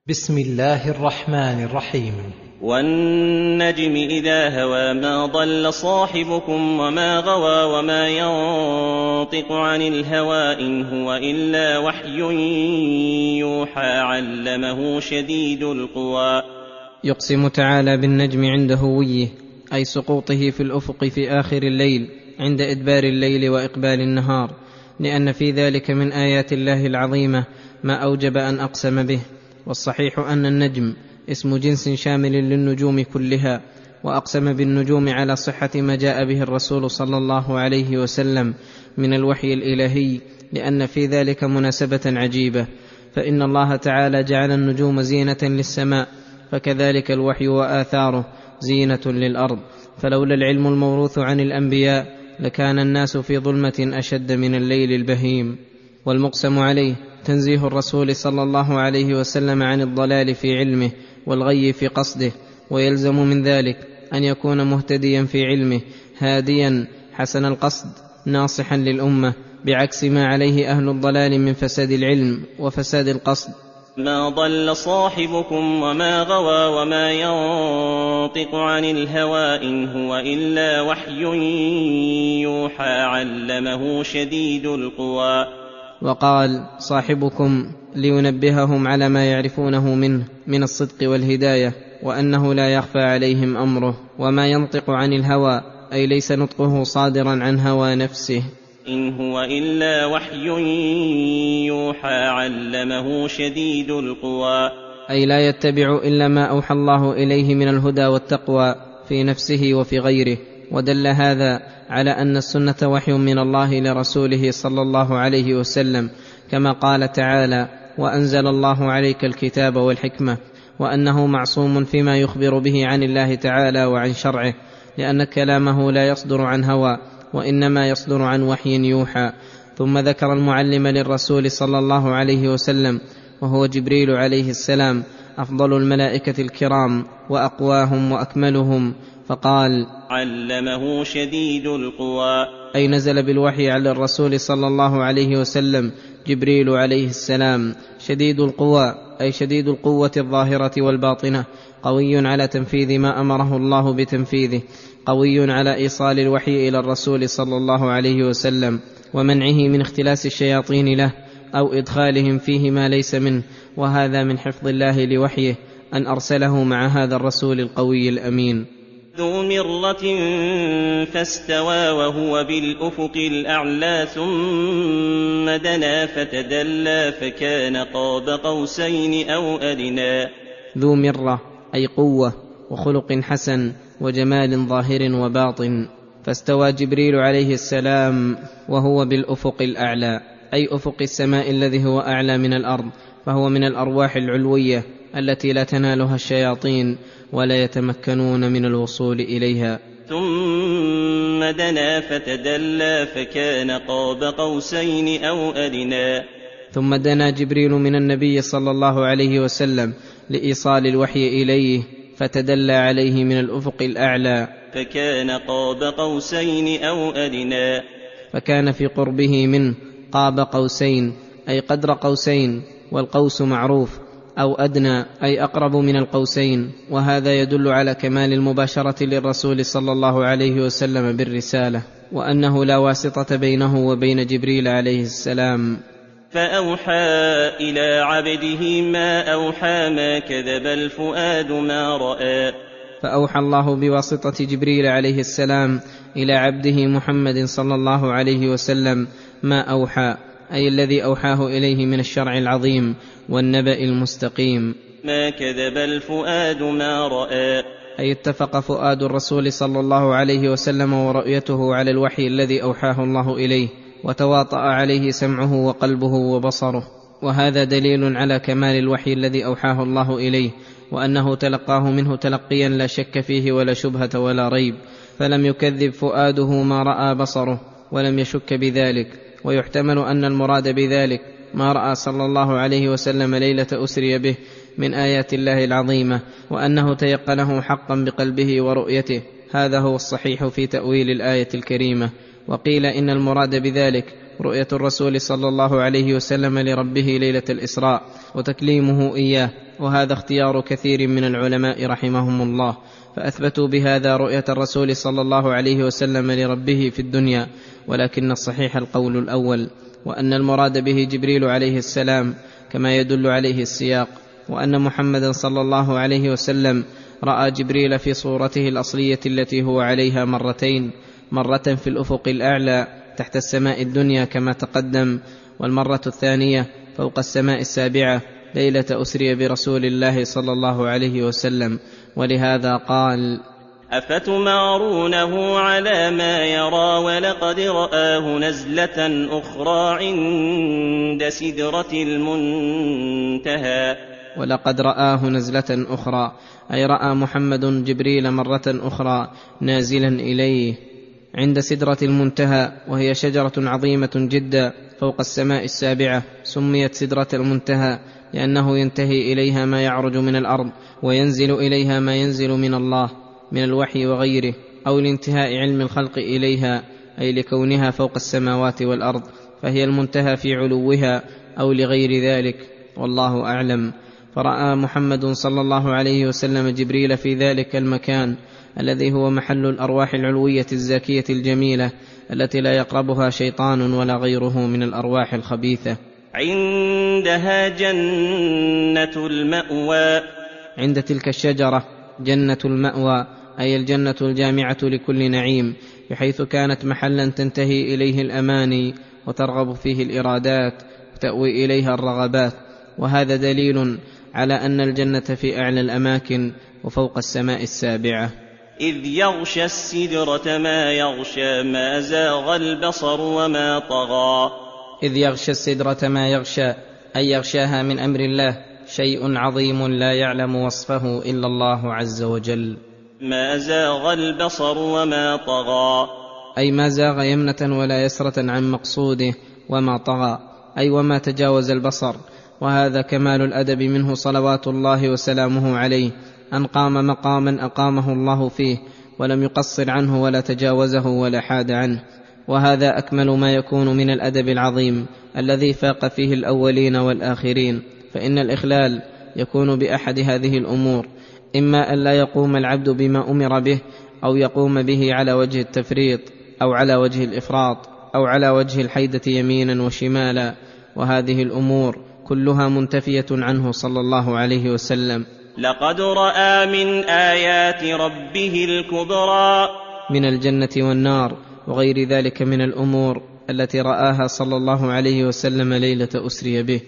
بسم الله الرحمن الرحيم. والنجم إذا هوى ما ضل صاحبكم وما غوى وما ينطق عن الهوى إن هو إلا وحي يوحى علمه شديد القوى. يقسم تعالى بالنجم عند هويه، أي سقوطه في الأفق في آخر الليل عند إدبار الليل وإقبال النهار، لأن في ذلك من آيات الله العظيمة ما أوجب أن أقسم به. والصحيح أن النجم اسم جنس شامل للنجوم كلها، وأقسم بالنجوم على صحة ما جاء به الرسول صلى الله عليه وسلم من الوحي الإلهي، لأن في ذلك مناسبة عجيبة، فإن الله تعالى جعل النجوم زينة للسماء، فكذلك الوحي وآثاره زينة للأرض. فلولا العلم الموروث عن الأنبياء لكان الناس في ظلمة أشد من الليل البهيم. والمقسم عليه تنزيه الرسول صلى الله عليه وسلم عن الضلال في علمه والغي في قصده، ويلزم من ذلك أن يكون مهتديا في علمه هاديا حسن القصد ناصحا للأمة، بعكس ما عليه أهل الضلال من فساد العلم وفساد القصد. ما ضل صاحبكم وما غوى وما ينطق عن الهوى إن هو إلا وحي يوحى علمه شديد القوى. وقال صاحبكم لينبههم على ما يعرفونه منه من الصدق والهداية، وأنه لا يخفى عليهم أمره. وما ينطق عن الهوى أي ليس نطقه صادرا عن هوى نفسه، إن هو إلا وحي يوحى علمه شديد القوى، أي لا يتبع إلا ما أوحى الله إليه من الهدى والتقوى في نفسه وفي غيره. ودل هذا على أن السنة وحي من الله لرسوله صلى الله عليه وسلم، كما قال تعالى: وأنزل الله عليك الكتاب والحكمة، وأنه معصوم فيما يخبر به عن الله تعالى وعن شرعه، لأن كلامه لا يصدر عن هوى، وإنما يصدر عن وحي يوحى. ثم ذكر المعلم للرسول صلى الله عليه وسلم وهو جبريل عليه السلام، أفضل الملائكة الكرام وأقواهم وأكملهم، فقال: علمه شديد القوى، أي نزل بالوحي على الرسول صلى الله عليه وسلم جبريل عليه السلام. شديد القوى أي شديد القوة الظاهرة والباطنة، قوي على تنفيذ ما أمره الله بتنفيذه، قوي على إيصال الوحي إلى الرسول صلى الله عليه وسلم ومنعه من اختلاس الشياطين له أو إدخالهم فيه ما ليس منه. وهذا من حفظ الله لوحيه أن أرسله مع هذا الرسول القوي الأمين. ذو مرة فاستوى وهو بالأفق الأعلى ثم دنا فتدلى فكان قاب قوسين أو أدنى. ذو مرة أي قوة وخلق حسن وجمال ظاهر وباطن. فاستوى جبريل عليه السلام وهو بالأفق الأعلى، أي أفق السماء الذي هو أعلى من الأرض، فهو من الأرواح العلوية التي لا تنالها الشياطين ولا يتمكنون من الوصول إليها. ثم دنا فتدلى فكان قاب قوسين أو أدنى. ثم دنا جبريل من النبي صلى الله عليه وسلم لإيصال الوحي إليه، فتدلى عليه من الأفق الأعلى فكان قاب قوسين أو أدنى، فكان في قربه منه قاب قوسين أي قدر قوسين، والقوس معروف، أو أدنى أي أقرب من القوسين. وهذا يدل على كمال المباشرة للرسول صلى الله عليه وسلم بالرسالة، وأنه لا واسطة بينه وبين جبريل عليه السلام. فأوحى إلى عبده ما أوحى ما كذب الفؤاد ما رأى. فأوحى الله بواسطة جبريل عليه السلام إلى عبده محمد صلى الله عليه وسلم ما أوحى، أي الذي أوحاه إليه من الشرع العظيم والنبأ المستقيم. ما كذب الفؤاد ما رأى، أي اتفق فؤاد الرسول صلى الله عليه وسلم ورؤيته على الوحي الذي أوحاه الله إليه، وتواطأ عليه سمعه وقلبه وبصره. وهذا دليل على كمال الوحي الذي أوحاه الله إليه، وأنه تلقاه منه تلقيا لا شك فيه ولا شبهة ولا ريب، فلم يكذب فؤاده ما رأى بصره ولم يشك بذلك. ويحتمل أن المراد بذلك ما رأى صلى الله عليه وسلم ليلة أسري به من آيات الله العظيمة، وأنه تيقنه حقا بقلبه ورؤيته. هذا هو الصحيح في تأويل الآية الكريمة. وقيل إن المراد بذلك رؤية الرسول صلى الله عليه وسلم لربه ليلة الإسراء وتكليمه إياه وهذا اختيار كثير من العلماء رحمهم الله، فأثبتوا بهذا رؤية الرسول صلى الله عليه وسلم لربه في الدنيا، ولكن الصحيح القول الأول، وأن المراد به جبريل عليه السلام كما يدل عليه السياق، وأن محمدا صلى الله عليه وسلم رأى جبريل في صورته الأصلية التي هو عليها مرتين، مرة في الأفق الأعلى تحت السماء الدنيا كما تقدم، والمرة الثانية فوق السماء السابعة ليلة أسري برسول الله صلى الله عليه وسلم. ولهذا قال: أفتمارونه على ما يرى ولقد رآه نزلة أخرى عند سدرة المنتهى. ولقد رآه نزلة أخرى، أي رأى محمد جبريل مرة أخرى نازلا إليه عند سدرة المنتهى، وهي شجرة عظيمة جدا فوق السماء السابعة، سميت سدرة المنتهى لأنه ينتهي إليها ما يعرج من الأرض، وينزل إليها ما ينزل من الله من الوحي وغيره، أو لانتهاء علم الخلق إليها، أي لكونها فوق السماوات والأرض، فهي المنتهى في علوها أو لغير ذلك، والله أعلم. فرأى محمد صلى الله عليه وسلم جبريل في ذلك المكان الذي هو محل الأرواح العلوية الزاكية الجميلة التي لا يقربها شيطان ولا غيره من الأرواح الخبيثة. عندها جنة المأوى، عند تلك الشجرة جنة المأوى، أي الجنة الجامعة لكل نعيم، بحيث كانت محلا تنتهي إليه الأماني وترغب فيه الإرادات وتأوي إليها الرغبات، وهذا دليل على أن الجنة في أعلى الأماكن وفوق السماء السابعة. إذ يغشى السدرة ما يغشى، ما زاغ البصر وما طغى. إذ يغشى السدرة ما يغشى، أي يغشاها من أمر الله شيء عظيم لا يعلم وصفه إلا الله عز وجل. ما زاغ البصر وما طغى، أي ما زاغ يمنة ولا يسرة عن مقصوده، وما طغى أي وما تجاوز البصر. وهذا كمال الأدب منه صلوات الله وسلامه عليه، أن قام مقاما أقامه الله فيه ولم يقصر عنه ولا تجاوزه ولا حاد عنه، وهذا أكمل ما يكون من الأدب العظيم الذي فاق فيه الأولين والآخرين. فإن الإخلال يكون بأحد هذه الأمور، إما أن لا يقوم العبد بما أمر به، أو يقوم به على وجه التفريط، أو على وجه الإفراط، أو على وجه الحيدة يمينا وشمالا، وهذه الأمور كلها منتفية عنه صلى الله عليه وسلم. لقد رأى من آيات ربه الكبرى، من الجنة والنار وغير ذلك من الأمور التي رآها صلى الله عليه وسلم ليلة أسري به.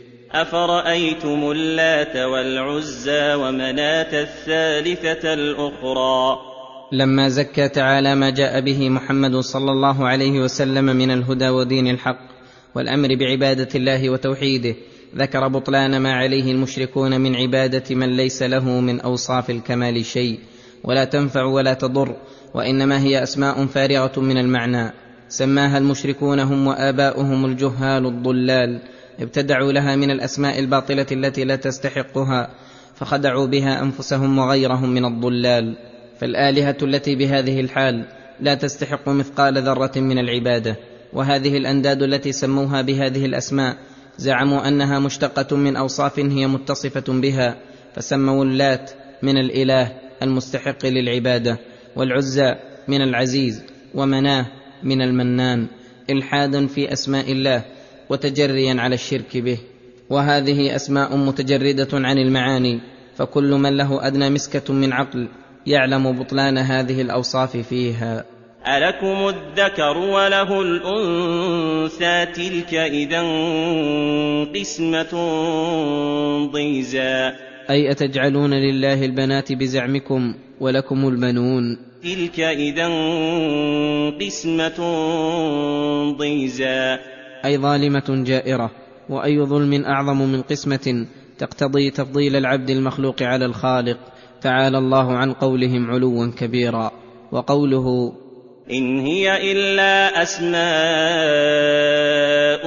أفرأيتم اللات والعزى ومناة الثالثة الأخرى. لما زكى تعالى ما جاء به محمد صلى الله عليه وسلم من الهدى ودين الحق والأمر بعبادة الله وتوحيده، ذكر بطلان ما عليه المشركون من عبادة من ليس له من أوصاف الكمال شيء، ولا تنفع ولا تضر، وإنما هي أسماء فارغة من المعنى، سماها المشركون هم وآباؤهم الجهال الضلال، ابتدعوا لها من الأسماء الباطلة التي لا تستحقها، فخدعوا بها أنفسهم وغيرهم من الضلال. فالآلهة التي بهذه الحال لا تستحق مثقال ذرة من العبادة، وهذه الأنداد التي سموها بهذه الأسماء زعموا أنها مشتقة من أوصاف هي متصفة بها، فسموا اللات من الإله المستحق للعبادة، والعزى من العزيز، ومناه من المنان، إلحادا في أسماء الله وتجريا على الشرك به. وهذه أسماء متجردة عن المعاني، فكل من له أدنى مسكة من عقل يعلم بطلان هذه الأوصاف فيها. ألكم الذكر وله الأنثى، تلك إذا قسمة ضيزى. أي أتجعلون لله البنات بزعمكم ولكم البنون، تلك إذا قسمة ضيزى. أي ظالمة جائرة، وأي ظلم أعظم من قسمة تقتضي تفضيل العبد المخلوق على الخالق، تعالى الله عن قولهم علوا كبيرا. وقوله إن هي إلا أسماء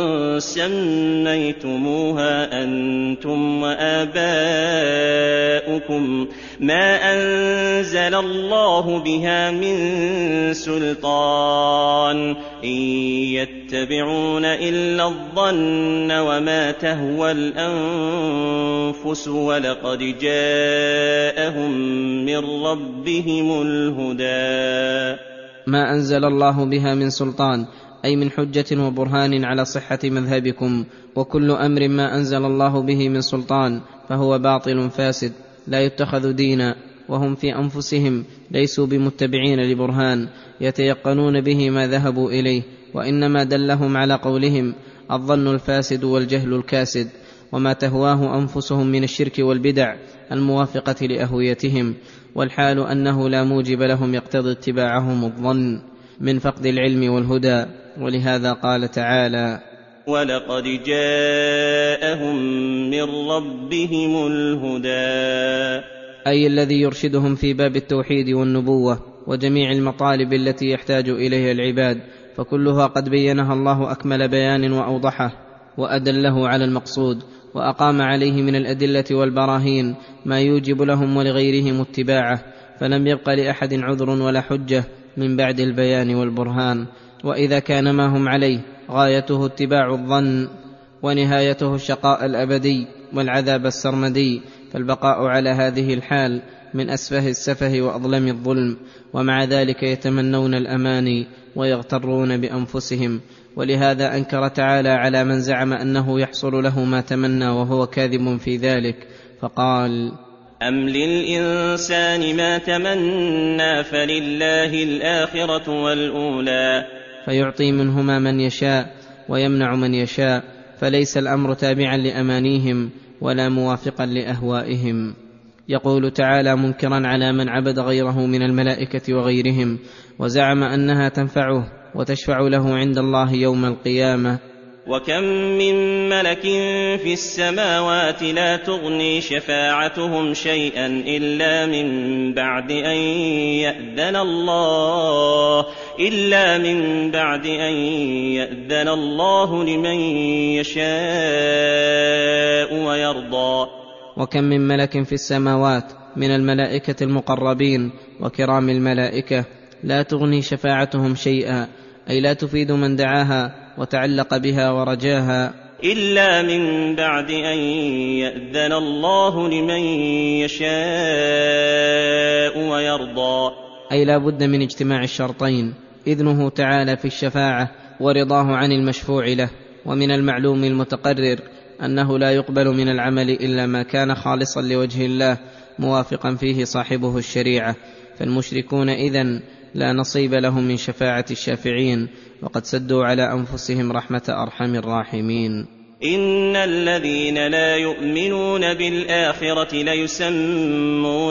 سميتموها أنتم وآباؤكم ما أنزل الله بها من سلطان، إن يتبعون إلا الظن وما تهوى الأنفس، الأنفس ولقد جاءهم من ربهم الهدى. ما أنزل الله بها من سلطان، أي من حجة وبرهان على صحة مذهبكم، وكل أمر ما أنزل الله به من سلطان فهو باطل فاسد لا يتخذ دينا، وهم في أنفسهم ليسوا بمتبعين لبرهان يتيقنون به ما ذهبوا إليه، وإنما دلهم على قولهم الظن الفاسد والجهل الكاسد، وما تهواه أنفسهم من الشرك والبدع الموافقة لأهويتهم، والحال أنه لا موجب لهم يقتضي اتباعهم الظن من فقد العلم والهدى. ولهذا قال تعالى ولقد جاءهم من ربهم الهدى، أي الذي يرشدهم في باب التوحيد والنبوة وجميع المطالب التي يحتاج إليها العباد، فكلها قد بينها الله أكمل بيان وأوضحه، وأدله على المقصود، وأقام عليه من الأدلة والبراهين ما يوجب لهم ولغيرهم اتباعه، فلم يبق لأحد عذر ولا حجة من بعد البيان والبرهان. وإذا كان ما هم عليه غايته اتباع الظن ونهايته الشقاء الأبدي والعذاب السرمدي، فالبقاء على هذه الحال من أسفه السفه وأظلم الظلم، ومع ذلك يتمنون الأماني ويغترون بأنفسهم. ولهذا أنكر تعالى على من زعم أنه يحصل له ما تمنى وهو كاذب في ذلك، فقال أم للإنسان ما تمنى فلله الآخرة والأولى، فيعطي منهما من يشاء ويمنع من يشاء، فليس الأمر تابعا لأمانيهم ولا موافقا لأهوائهم. يقول تعالى منكرا على من عبد غيره من الملائكة وغيرهم وزعم أنها تنفعه وتشفع له عند الله يوم القيامة. وكم من ملك في السماوات لا تغني شفاعتهم شيئا إلا من بعد أن يأذن الله لمن يشاء ويرضى. وكم من ملك في السماوات من الملائكة المقربين وكرام الملائكة لا تغني شفاعتهم شيئا، أي لا تفيد من دعاها وتعلق بها ورجاها، إلا من بعد أن يأذن الله لمن يشاء ويرضى، أي لا بد من اجتماع الشرطين: إذنه تعالى في الشفاعة ورضاه عن المشفوع له. ومن المعلوم المتقرر أنه لا يقبل من العمل إلا ما كان خالصا لوجه الله موافقا فيه صاحبه الشريعة، فالمشركون إذن لا نصيب لهم من شفاعة الشافعين، وقد سدوا على أنفسهم رحمة أرحم الراحمين. إن الذين لا يؤمنون بالآخرة ليسمون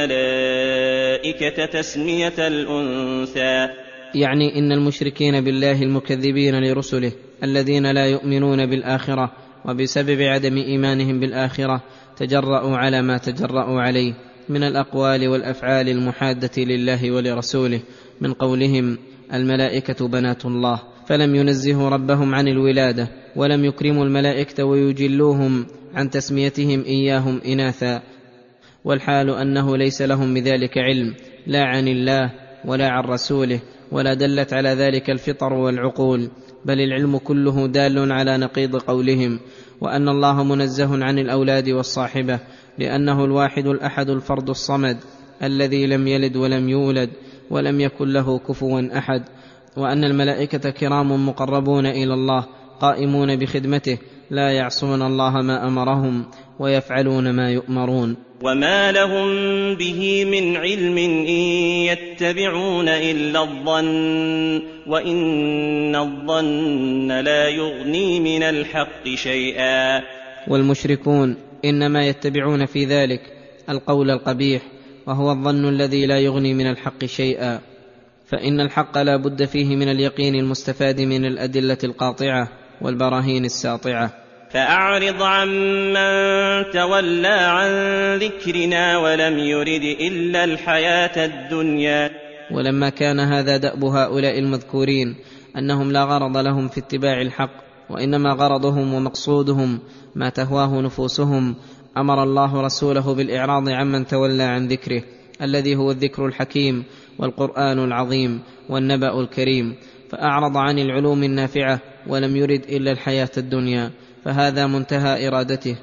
الملائكة تسمية الأنثى، يعني إن المشركين بالله المكذبين لرسله الذين لا يؤمنون بالآخرة وبسبب عدم إيمانهم بالآخرة تجرؤوا على ما تجرؤوا عليه من الأقوال والأفعال المحادة لله ولرسوله، من قولهم الملائكة بنات الله، فلم ينزهوا ربهم عن الولادة، ولم يكرموا الملائكة ويجلوهم عن تسميتهم إياهم إناثا، والحال أنه ليس لهم بذلك علم لا عن الله ولا عن رسوله، ولا دلت على ذلك الفطر والعقول، بل العلم كله دال على نقيض قولهم، وأن الله منزه عن الأولاد والصاحبة، لأنه الواحد الأحد الفرد الصمد الذي لم يلد ولم يولد ولم يكن له كفوا أحد، وأن الملائكة كرام مقربون إلى الله قائمون بخدمته لا يعصون الله ما أمرهم ويفعلون ما يؤمرون. وما لهم به من علم إن يتبعون إلا الظن وإن الظن لا يغني من الحق شيئا. والمشركون إنما يتبعون في ذلك القول القبيح، وهو الظن الذي لا يغني من الحق شيئا، فإن الحق لا بد فيه من اليقين المستفاد من الأدلة القاطعة والبراهين الساطعة. فأعرض عمن تولى عن ذكرنا ولم يرد إلا الحياة الدنيا. ولما كان هذا دأب هؤلاء المذكورين أنهم لا غرض لهم في اتباع الحق، وإنما غرضهم ومقصودهم ما تهواه نفوسهم، أمر الله رسوله بالإعراض عمن تولى عن ذكره، الذي هو الذكر الحكيم والقرآن العظيم والنبأ الكريم، فأعرض عن العلوم النافعة ولم يرد إلا الحياة الدنيا، فهذا منتهى إرادته.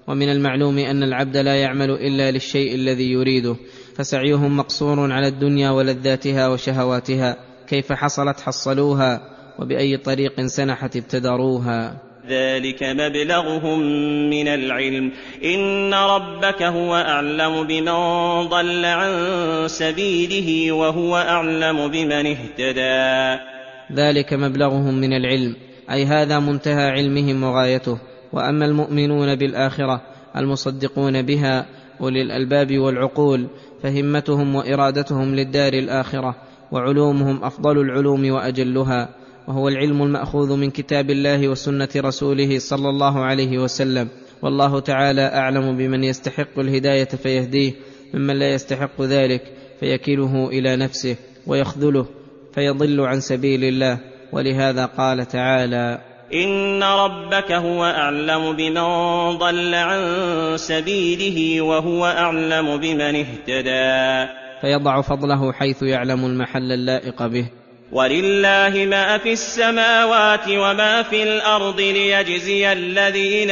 ومن المعلوم أن العبد لا يعمل إلا للشيء الذي يريده، فسعيهم مقصور على الدنيا ولذاتها وشهواتها، كيف حصلت حصلوها، وبأي طريق سنحت ابتدروها. ذلك مبلغهم من العلم، إن ربك هو أعلم بمن ضل عن سبيله وهو أعلم بمن اهتدى. ذلك مبلغهم من العلم، أي هذا منتهى علمهم وغايته. وأما المؤمنون بالآخرة المصدقون بها أولي الألباب والعقول، فهمتهم وإرادتهم للدار الآخرة، وعلومهم أفضل العلوم وأجلها، وهو العلم المأخوذ من كتاب الله وسنة رسوله صلى الله عليه وسلم. والله تعالى أعلم بمن يستحق الهداية فيهديه، ممن لا يستحق ذلك فيكله إلى نفسه ويخذله فيضل عن سبيل الله. ولهذا قال تعالى: إن ربك هو أعلم بمن ضل عن سبيله وهو أعلم بمن اهتدى. فيضع فضله حيث يعلم المحل اللائق به. ولله ما في السماوات وما في الأرض ليجزي الذين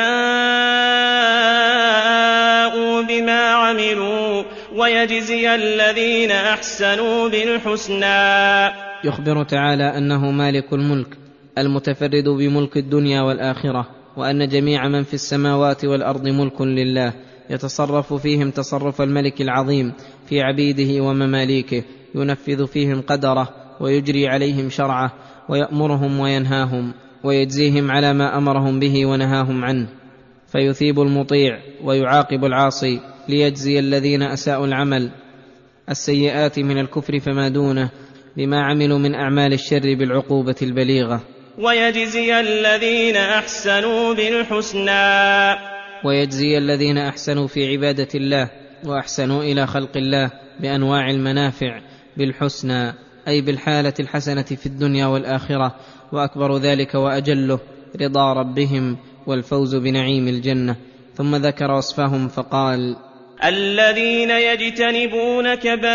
أساءوا بما عملوا ويجزي الذين أحسنوا بالحسنى. يخبر تعالى أنه مالك الملك المتفرد بملك الدنيا والآخرة، وأن جميع من في السماوات والأرض ملك لله، يتصرف فيهم تصرف الملك العظيم في عبيده ومماليكه، ينفذ فيهم قدره ويجري عليهم شرعه، ويأمرهم وينهاهم، ويجزيهم على ما أمرهم به ونهاهم عنه، فيثيب المطيع ويعاقب العاصي، ليجزي الذين أساءوا العمل السيئات من الكفر فما دونه بما عملوا من أعمال الشر بالعقوبة البليغة، ويجزي الذين أحسنوا بالحسنى، ويجزي الذين أحسنوا في عبادة الله وأحسنوا إلى خلق الله بأنواع المنافع بالحسنى، أي بالحالة الحسنة في الدنيا والآخرة، وأكبر ذلك وأجله رضا ربهم والفوز بنعيم الجنة. ثم ذكر وصفهم فقال: الذين يجتنبون كبائر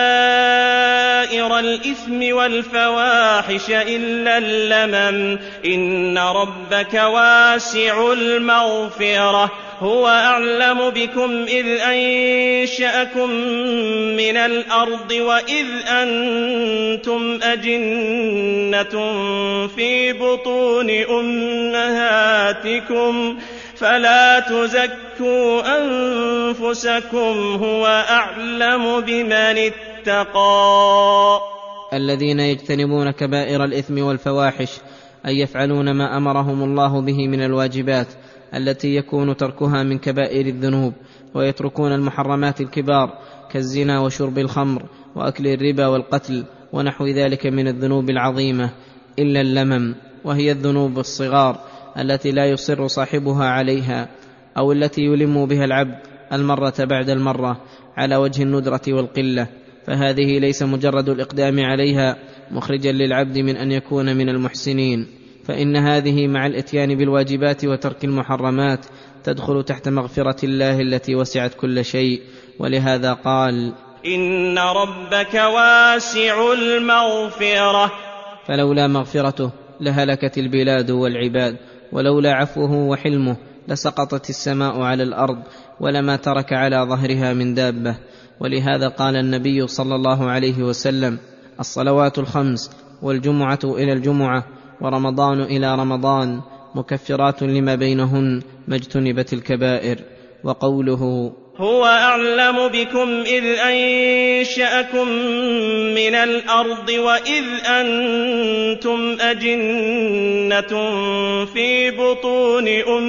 الإثم والفواحش إلا اللمم، إن ربك واسع المغفرة، هو أعلم بكم إذ أنشأكم من الأرض وإذ أنتم أجنة في بطون أمهاتكم، فلا تزكوا أنفسكم هو أعلم بمن اتقى. الذين يجتنبون كبائر الإثم والفواحش، أي يفعلون ما أمرهم الله به من الواجبات التي يكون تركها من كبائر الذنوب، ويتركون المحرمات الكبار كالزنا وشرب الخمر وأكل الربا والقتل ونحو ذلك من الذنوب العظيمة، إلا اللمم، وهي الذنوب الصغار التي لا يصر صاحبها عليها، أو التي يلم بها العبد المرة بعد المرة على وجه الندرة والقلة، فهذه ليس مجرد الإقدام عليها مخرجا للعبد من أن يكون من المحسنين، فإن هذه مع الإتيان بالواجبات وترك المحرمات تدخل تحت مغفرة الله التي وسعت كل شيء. ولهذا قال: إن ربك واسع المغفرة، فلولا مغفرته لهلكت البلاد والعباد، ولولا عفوه وحلمه لسقطت السماء على الأرض ولما ترك على ظهرها من دابة. ولهذا قال النبي صلى الله عليه وسلم: الصلوات الخمس والجمعة إلى الجمعة ورمضان إلى رمضان مكفرات لما بينهن ما اجتنبت الكبائر. وقوله: هو أعلم بكم إذ أنشأكم من الأرض وإذ أنتم أجنة في بطون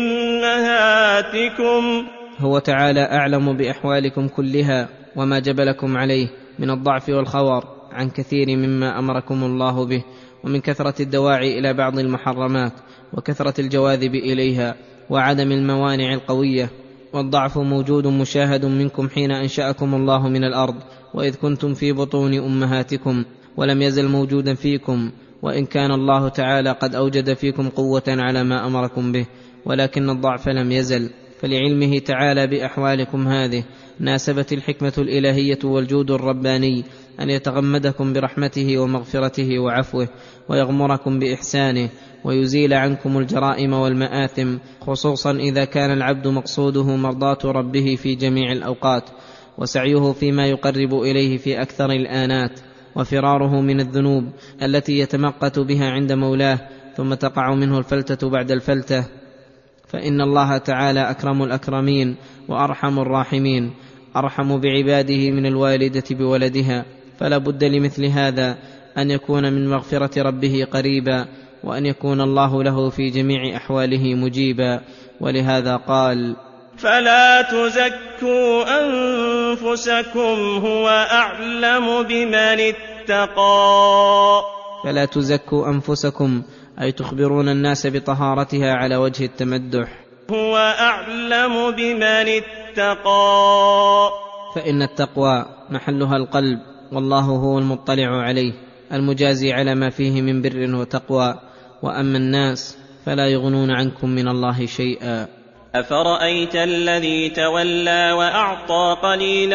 أمهاتكم، هو تعالى أعلم بأحوالكم كلها وما جبلكم عليه من الضعف والخور عن كثير مما أمركم الله به، ومن كثرة الدواعي إلى بعض المحرمات وكثرة الجواذب إليها وعدم الموانع القوية. والضعف موجود مشاهد منكم حين أنشأكم الله من الأرض وإذ كنتم في بطون أمهاتكم، ولم يزل موجودا فيكم، وإن كان الله تعالى قد أوجد فيكم قوة على ما أمركم به، ولكن الضعف لم يزل. فلعلمه تعالى بأحوالكم هذه ناسبت الحكمة الإلهية والجود الرباني أن يتغمدكم برحمته ومغفرته وعفوه، ويغمركم بإحسانه، ويزيل عنكم الجرائم والمآثم، خصوصا إذا كان العبد مقصوده مرضاة ربه في جميع الأوقات، وسعيه فيما يقرب إليه في أكثر الآنات، وفراره من الذنوب التي يتمقت بها عند مولاه ثم تقع منه الفلتة بعد الفلتة. فإن الله تعالى أكرم الأكرمين وأرحم الراحمين، أرحم بعباده من الوالدة بولدها، فلا بد لمثل هذا أن يكون من مغفرة ربه قريبا، وأن يكون الله له في جميع أحواله مجيبا. ولهذا قال: فلا تزكوا أنفسكم هو أعلم بمن اتقى. فلا تزكوا أنفسكم، أي تخبرون الناس بطهارتها على وجه التمدح. هو أعلم بمن اتقى، فإن التقوى محلها القلب، والله هو المطلع عليه المجازي على ما فيه من بر وتقوى. وأما الناس فلا يغنون عنكم من الله شيئا. أفرأيت الذي تولى وأعطى قليلا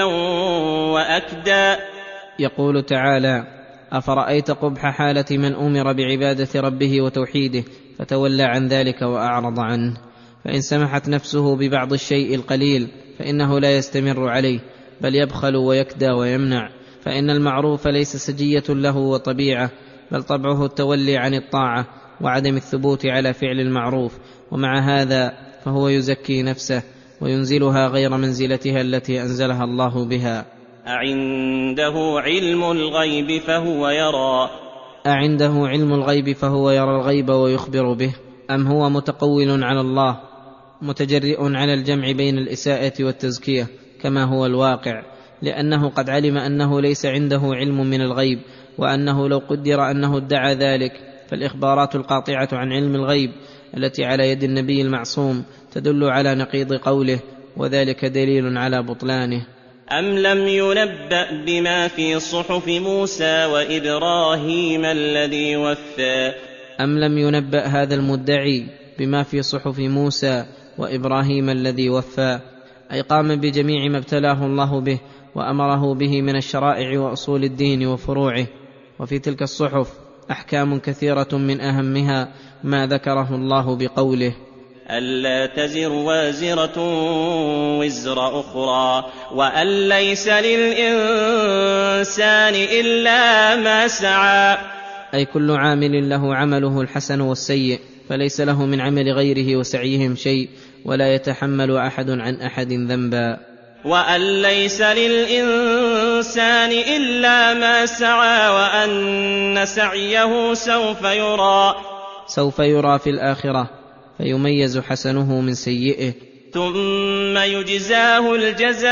وأكدى. يقول تعالى: أفرأيت قبح حالة من أمر بعبادة ربه وتوحيده فتولى عن ذلك وأعرض عنه. فإن سمحت نفسه ببعض الشيء القليل فإنه لا يستمر عليه، بل يبخل ويكدى ويمنع. فإن المعروف ليس سجية له وطبيعة، بل طبعه التولي عن الطاعة وعدم الثبوت على فعل المعروف. ومع هذا فهو يزكي نفسه وينزلها غير منزلتها التي أنزلها الله بها. أعنده علم الغيب فهو يرى. أعنده علم الغيب فهو يرى الغيب ويخبر به، أم هو متقول على الله متجرئ على الجمع بين الإساءة والتزكية كما هو الواقع، لأنه قد علم أنه ليس عنده علم من الغيب، وأنه لو قدر أنه ادعى ذلك فالإخبارات القاطعة عن علم الغيب التي على يد النبي المعصوم تدل على نقيض قوله، وذلك دليل على بطلانه. أم لم ينبأ بما في صحف موسى وإبراهيم الذي وفى. أم لم ينبأ هذا المدعي بما في صحف موسى وإبراهيم الذي وفى، أي قام بجميع ما ابتلاه الله به وأمره به من الشرائع وأصول الدين وفروعه. وفي تلك الصحف أحكام كثيرة، من أهمها ما ذكره الله بقوله: ألا تزر وازرة وزر أخرى، وأن ليس للإنسان إلا ما سعى. أي كل عامل له عمله الحسن والسيء، فليس له من عمل غيره وسعيهم شيء، ولا يتحمل أحد عن أحد ذنبا. وأن ليس للإنسان إلا ما سعى، وأن سعيه سوف يرى في الآخرة، فيميز حسنه من سيئه، ثم يجزاه الجزاء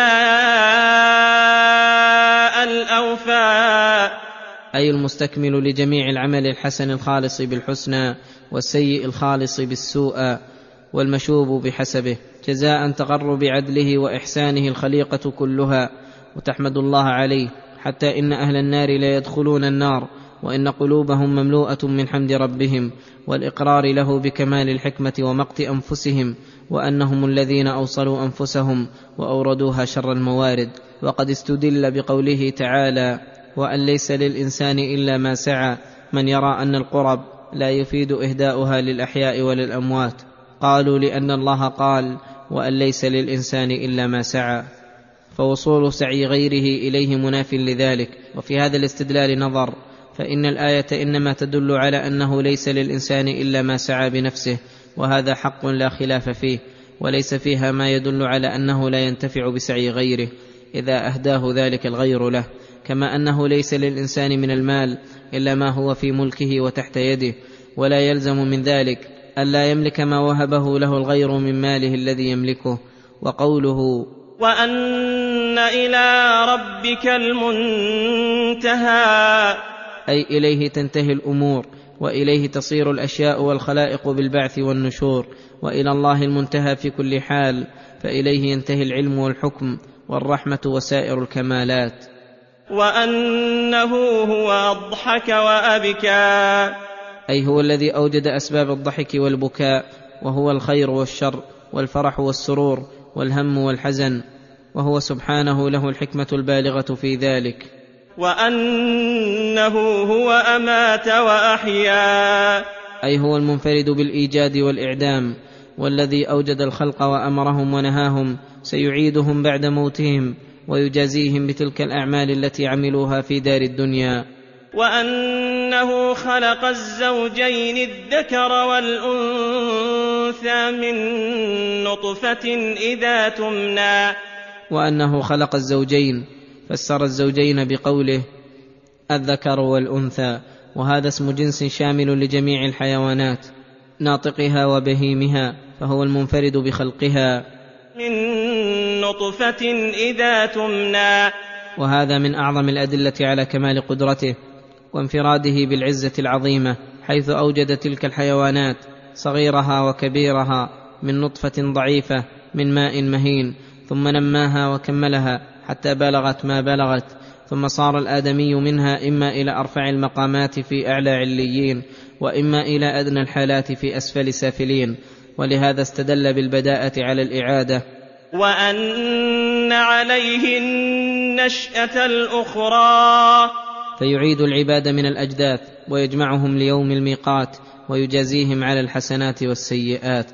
الأوفى، أي المستكمل لجميع العمل الحسن الخالص بالحسنى، والسيء الخالص بالسوء، والمشوب بحسبه، جزاء تغر بعدله وإحسانه الخليقة كلها، وتحمد الله عليه، حتى إن أهل النار لا يدخلون النار وإن قلوبهم مملوءة من حمد ربهم والإقرار له بكمال الحكمة ومقت أنفسهم، وأنهم الذين أوصلوا أنفسهم وأوردوها شر الموارد. وقد استدل بقوله تعالى: وأن ليس للإنسان إلا ما سعى، من يرى أن القرب لا يفيد إهداؤها للأحياء وللأموات، قالوا لأن الله قال: وأن ليس للإنسان إلا ما سعى، فوصول سعي غيره إليه مناف لذلك. وفي هذا الاستدلال نظر، فإن الآية إنما تدل على أنه ليس للإنسان إلا ما سعى بنفسه، وهذا حق لا خلاف فيه، وليس فيها ما يدل على أنه لا ينتفع بسعي غيره إذا أهداه ذلك الغير له، كما أنه ليس للإنسان من المال إلا ما هو في ملكه وتحت يده، ولا يلزم من ذلك ألا يملك ما وهبه له الغير من ماله الذي يملكه. وقوله: وأن إلى ربك المنتهى، أي إليه تنتهي الأمور، وإليه تصير الأشياء والخلائق بالبعث والنشور، وإلى الله المنتهى في كل حال، فإليه ينتهي العلم والحكم والرحمة وسائر الكمالات. وأنه هو أضحك وأبكى، أي هو الذي أوجد أسباب الضحك والبكاء، وهو الخير والشر والفرح والسرور والهم والحزن، وهو سبحانه له الحكمة البالغة في ذلك. وأنه هو أمات وأحيا، أي هو المنفرد بالإيجاد والإعدام، والذي أوجد الخلق وأمرهم ونهاهم سيعيدهم بعد موتهم ويجازيهم بتلك الأعمال التي عملوها في دار الدنيا. وأنه خلق الزوجين الذكر والأنثى من نطفة إذا تمنى. وأنه خلق الزوجين، فسر الزوجين بقوله الذكر والأنثى، وهذا اسم جنس شامل لجميع الحيوانات ناطقها وبهيمها، فهو المنفرد بخلقها. من نطفة إذا تمنى، وهذا من أعظم الأدلة على كمال قدرته وانفراده بالعزة العظيمة، حيث أوجد تلك الحيوانات صغيرها وكبيرها من نطفة ضعيفة من ماء مهين، ثم نماها وكملها حتى بلغت ما بلغت، ثم صار الآدمي منها إما إلى أرفع المقامات في أعلى عليين، وإما إلى أدنى الحالات في أسفل سافلين، ولهذا استدل بالبداءة على الإعادة. وأن عليه النشأة الأخرى، فيعيد العباد من الأجداث ويجمعهم ليوم الميقات ويجازيهم على الحسنات والسيئات.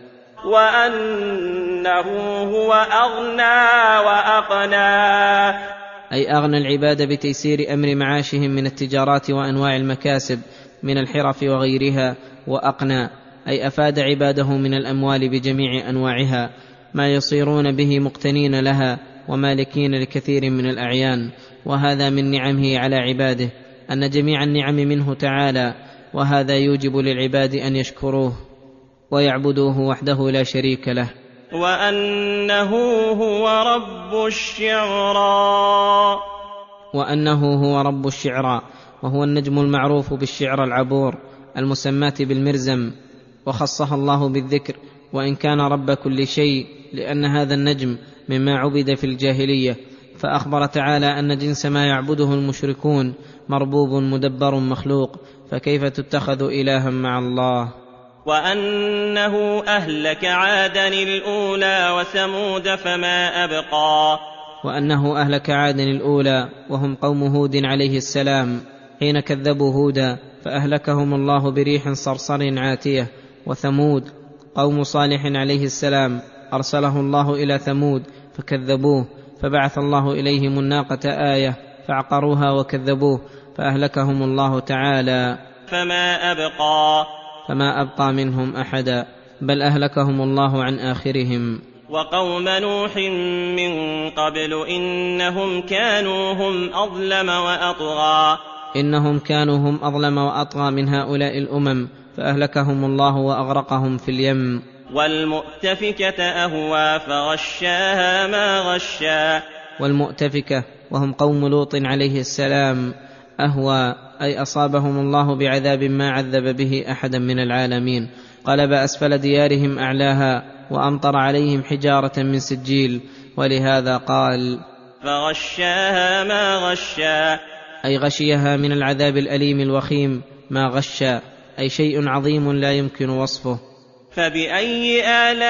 وأنه هو أغنى وأقنى، أي أغنى العباد بتيسير أمر معاشهم من التجارات وأنواع المكاسب من الحرف وغيرها، وأقنى أي أفاد عباده من الأموال بجميع أنواعها ما يصيرون به مقتنين لها ومالكين لكثير من الأعيان. وهذا من نعمه على عباده، أن جميع النعم منه تعالى، وهذا يوجب للعباد أن يشكروه ويعبدوه وحده لا شريك له. وأنه هو رب الشعرى، وأنه هو رب الشعرى، وهو النجم المعروف بالشعر العبور المسماة بالمرزم، وخصها الله بالذكر، وإن كان رب كل شيء، لأن هذا النجم مما عبد في الجاهلية، فأخبر تعالى أن جنس ما يعبده المشركون مربوب مدبر مخلوق، فكيف تتخذ إلها مع الله. وأنه أهلك عادا الأولى وثمود فما أبقى، وأنه أهلك عادا الأولى وهم قوم هود عليه السلام حين كذبوا هودا، فأهلكهم الله بريح صرصر عاتية. وثمود قوم صالح عليه السلام أرسله الله إلى ثمود فكذبوه، فبعث الله إليهم الناقة آية فعقروها وكذبوه، فأهلكهم الله تعالى. فما أبقى منهم أحدا، بل أهلكهم الله عن آخرهم. وقوم نوح من قبل إنهم كانوا هم أظلم وأطغى من هؤلاء الأمم، فأهلكهم الله وأغرقهم في اليم. والمؤتفكة أهوى فغشاها ما غشا، والمؤتفكة وهم قوم لوط عليه السلام أهوى أي أصابهم الله بعذاب ما عذب به أحدا من العالمين، قلب أسفل ديارهم أعلاها وأمطر عليهم حجارة من سجيل، ولهذا قال فغشاها ما غشا، أي غشيها من العذاب الأليم الوخيم ما غشا، أي شيء عظيم لا يمكن وصفه. فبأي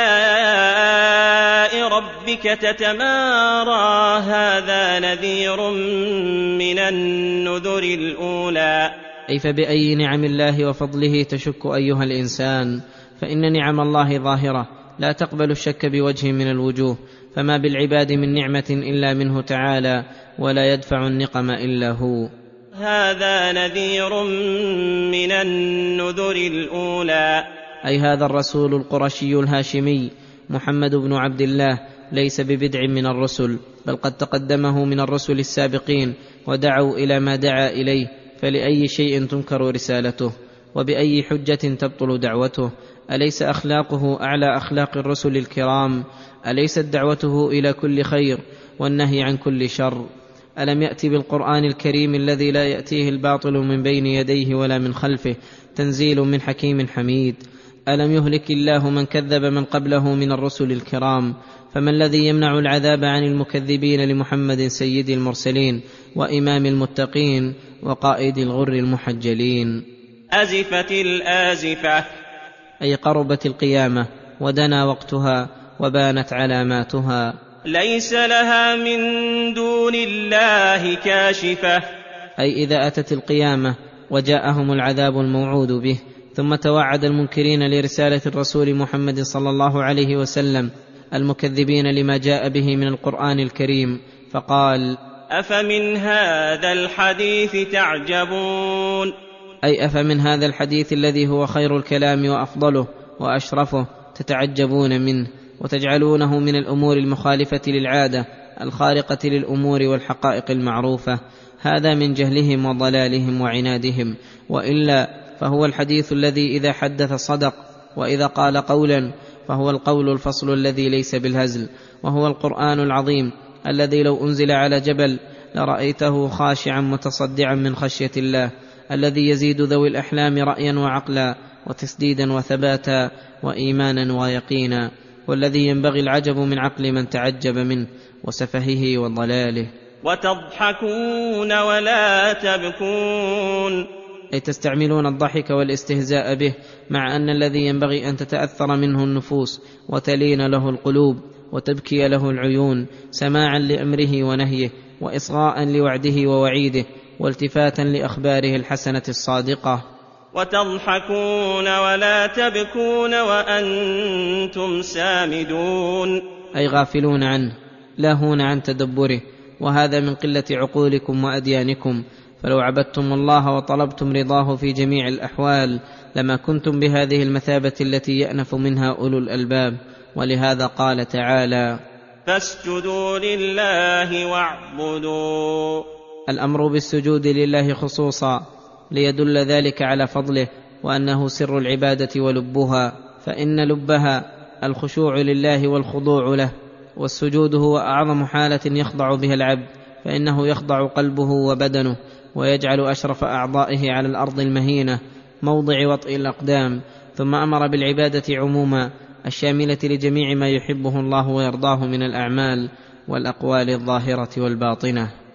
آلاء ربك تتمارى، هذا نذير من النذر الأولى، أي فبأي نعم الله وفضله تشك أيها الإنسان، فإن نعم الله ظاهرة لا تقبل الشك بوجه من الوجوه، فما بالعباد من نعمة إلا منه تعالى، ولا يدفع النقم إلا هو. هذا نذير من النذر الأولى، أي هذا الرسول القرشي الهاشمي محمد بن عبد الله ليس ببدع من الرسل، بل قد تقدمه من الرسل السابقين ودعوا إلى ما دعا إليه، فلأي شيء تنكر رسالته، وبأي حجة تبطل دعوته؟ أليس أخلاقه أعلى أخلاق الرسل الكرام؟ أليست دعوته إلى كل خير والنهي عن كل شر؟ ألم يأتي بالقرآن الكريم الذي لا يأتيه الباطل من بين يديه ولا من خلفه، تنزيل من حكيم حميد؟ ألم يهلك الله من كذب من قبله من الرسل الكرام؟ فما الذي يمنع العذاب عن المكذبين لمحمد سيد المرسلين وإمام المتقين وقائد الغر المحجلين؟ أزفت الآزفة، أي قربت القيامة ودنا وقتها وبانت علاماتها، ليس لها من دون الله كاشفة، أي إذا أتت القيامة وجاءهم العذاب الموعود به. ثم توعد المنكرين لرسالة الرسول محمد صلى الله عليه وسلم المكذبين لما جاء به من القرآن الكريم، فقال: أفمن هذا الحديث تعجبون، أي أفمن هذا الحديث الذي هو خير الكلام وأفضله وأشرفه تتعجبون منه وتجعلونه من الأمور المخالفة للعادة الخارقة للأمور والحقائق المعروفة. هذا من جهلهم وضلالهم وعنادهم، وإلا فهو الحديث الذي إذا حدث صدق، وإذا قال قولا فهو القول الفصل الذي ليس بالهزل، وهو القرآن العظيم الذي لو أنزل على جبل لرأيته خاشعا متصدعا من خشية الله، الذي يزيد ذوي الأحلام رأيا وعقلا وتسديدا وثباتا وإيمانا ويقينا، والذي ينبغي العجب من عقل من تعجب منه وسفهه وضلاله. وتضحكون ولا تبكون، أي تستعملون الضحك والاستهزاء به، مع أن الذي ينبغي أن تتأثر منه النفوس وتلين له القلوب وتبكي له العيون، سماعا لأمره ونهيه، وإصغاء لوعده ووعيده، والتفاتا لأخباره الحسنة الصادقة. وتضحكون ولا تبكون وأنتم سامدون، أي غافلون عنه لاهون عن تدبره، وهذا من قلة عقولكم وأديانكم. فلو عبدتم الله وطلبتم رضاه في جميع الأحوال لما كنتم بهذه المثابة التي يأنف منها أولو الألباب. ولهذا قال تعالى: فاسجدوا لله واعبدوا. الأمر بالسجود لله خصوصا ليدل ذلك على فضله وأنه سر العبادة ولبها، فإن لبها الخشوع لله والخضوع له، والسجود هو أعظم حالة يخضع بها العبد، فإنه يخضع قلبه وبدنه ويجعل أشرف أعضائه على الأرض المهينة موضع وطئ الأقدام. ثم أمر بالعبادة عموما الشاملة لجميع ما يحبه الله ويرضاه من الأعمال والأقوال الظاهرة والباطنة.